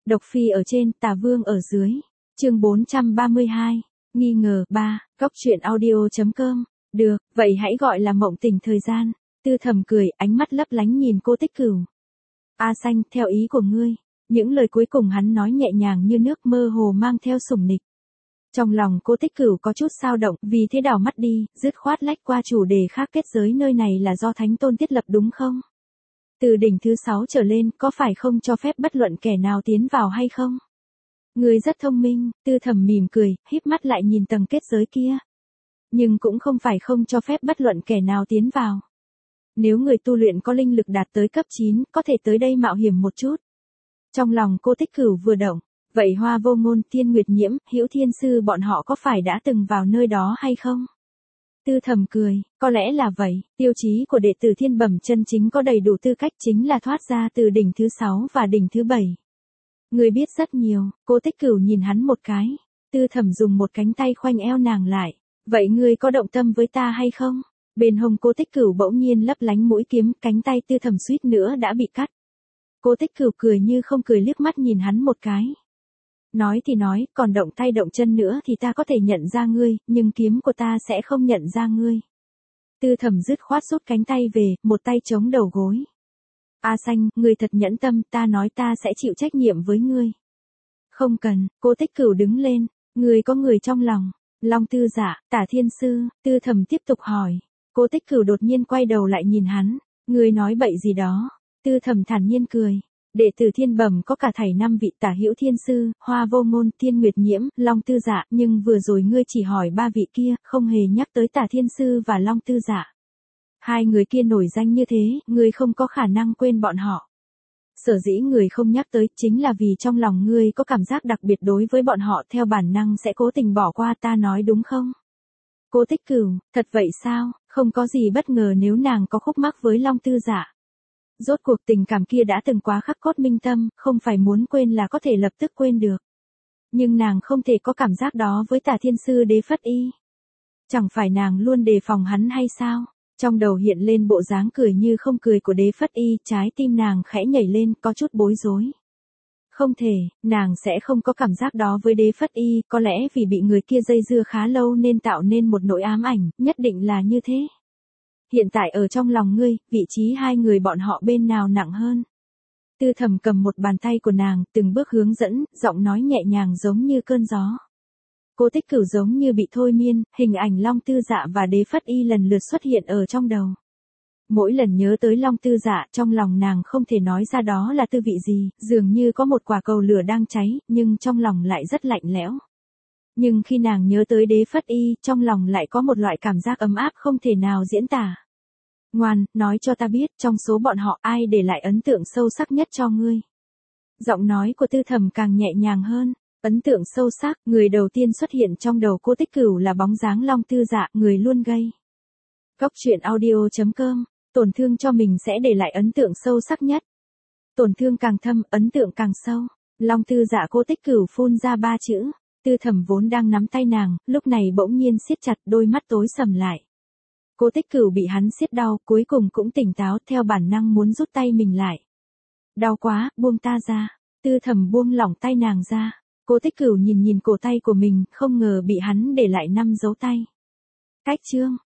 Độc phi ở trên, tà vương ở dưới. Chương 432. Nghi ngờ 3. Góc truyện audio.com. Được, vậy hãy gọi là mộng tình thời gian. Tư Thầm cười, ánh mắt lấp lánh nhìn cô Tích Cửu. A Xanh, theo ý của ngươi. Những lời cuối cùng hắn nói nhẹ nhàng như nước, mơ hồ mang theo sủng nịch. Trong lòng cô Tích Cửu có chút dao động, vì thế đảo mắt đi, dứt khoát lách qua chủ đề khác. Kết giới nơi này là do Thánh Tôn thiết lập đúng không? Từ đỉnh thứ 6 trở lên, có phải không cho phép bất luận kẻ nào tiến vào hay không? Ngươi rất thông minh. Tư Thầm mỉm cười, híp mắt lại nhìn tầng kết giới kia. Nhưng cũng không phải không cho phép bất luận kẻ nào tiến vào. Nếu người tu luyện có linh lực đạt tới cấp 9, có thể tới đây mạo hiểm một chút. Trong lòng cô Tích Cửu vừa động, vậy Hoa Vô Ngôn, Thiên Nguyệt Nhiễm, Hữu Thiên Sư bọn họ có phải đã từng vào nơi đó hay không? Tư Thầm cười, có lẽ là vậy. Tiêu chí của đệ tử thiên bẩm chân chính có đầy đủ tư cách chính là thoát ra từ đỉnh thứ 6 và đỉnh thứ 7. Ngươi biết rất nhiều. Cô Tích Cửu nhìn hắn một cái. Tư Thầm dùng một cánh tay khoanh eo nàng lại. Vậy ngươi có động tâm với ta hay không? Bên hông cô Tích Cửu bỗng nhiên lấp lánh mũi kiếm, cánh tay Tư Thầm suýt nữa đã bị cắt. Cô Tích Cửu cười như không cười, liếc mắt nhìn hắn một cái. Nói thì nói, còn động tay động chân nữa thì ta có thể nhận ra ngươi, nhưng kiếm của ta sẽ không nhận ra ngươi. Tư Thầm dứt khoát rút cánh tay về, một tay chống đầu gối. A Xanh, ngươi thật nhẫn tâm, ta nói ta sẽ chịu trách nhiệm với ngươi. Không cần. Cô Tích Cửu đứng lên. Ngươi có người trong lòng. Long Tư Dạ, Tả Thiên Sư. Tư Thầm tiếp tục hỏi. Cô Tích Cửu đột nhiên quay đầu lại nhìn hắn. Ngươi nói bậy gì đó? Tư Thầm thản nhiên cười. Đệ tử thiên bẩm có cả thảy 5 vị: Tả Hữu Thiên Sư, Hoa Vô Ngôn, Thiên Nguyệt Nhiễm, Long Tư Dạ, nhưng vừa rồi ngươi chỉ hỏi 3 vị kia, không hề nhắc tới Tả Thiên Sư và Long Tư Dạ. Hai người kia nổi danh như thế, ngươi không có khả năng quên bọn họ. Sở dĩ người không nhắc tới chính là vì trong lòng ngươi có cảm giác đặc biệt đối với bọn họ, theo bản năng sẽ cố tình bỏ qua, ta nói đúng không? Cô Tích Cửu, thật vậy sao? Không có gì bất ngờ nếu nàng có khúc mắc với Long Tư Dạ. Rốt cuộc tình cảm kia đã từng quá khắc cốt minh tâm, không phải muốn quên là có thể lập tức quên được. Nhưng nàng không thể có cảm giác đó với Tả Thiên Sư Đế Phất Y. Chẳng phải nàng luôn đề phòng hắn hay sao? Trong đầu hiện lên bộ dáng cười như không cười của Đế Phất Y, trái tim nàng khẽ nhảy lên, có chút bối rối. Không thể, nàng sẽ không có cảm giác đó với Đế Phất Y, có lẽ vì bị người kia dây dưa khá lâu nên tạo nên một nỗi ám ảnh, nhất định là như thế. Hiện tại ở trong lòng ngươi, vị trí hai người bọn họ bên nào nặng hơn? Tư Thầm cầm một bàn tay của nàng, từng bước hướng dẫn, giọng nói nhẹ nhàng giống như cơn gió. Cô Tích Cửu giống như bị thôi miên, hình ảnh Long Tư Dạ và Đế Phất Y lần lượt xuất hiện ở trong đầu. Mỗi lần nhớ tới Long Tư Dạ, trong lòng nàng không thể nói ra đó là tư vị gì, dường như có một quả cầu lửa đang cháy, nhưng trong lòng lại rất lạnh lẽo. Nhưng khi nàng nhớ tới Đế Phất Y, trong lòng lại có một loại cảm giác ấm áp không thể nào diễn tả. Ngoan, nói cho ta biết, trong số bọn họ ai để lại ấn tượng sâu sắc nhất cho ngươi? Giọng nói của Tư Thầm càng nhẹ nhàng hơn. Ấn tượng sâu sắc, người đầu tiên xuất hiện trong đầu cô Tích Cửu là bóng dáng Long Tư Dạ, người luôn gây. Góc truyện audio.com. Tổn thương cho mình sẽ để lại ấn tượng sâu sắc nhất. Tổn thương càng thâm, ấn tượng càng sâu. Long Tư Dạ, cô Tích Cửu phun ra 3 chữ. Tư Thầm vốn đang nắm tay nàng, lúc này bỗng nhiên siết chặt, đôi mắt tối sầm lại. Cô Tích Cửu bị hắn siết đau, cuối cùng cũng tỉnh táo, theo bản năng muốn rút tay mình lại. Đau quá, buông ta ra. Tư Thầm buông lỏng tay nàng ra. Cô Tích Cửu nhìn cổ tay của mình, không ngờ bị hắn để lại 5 dấu tay. Cách chương.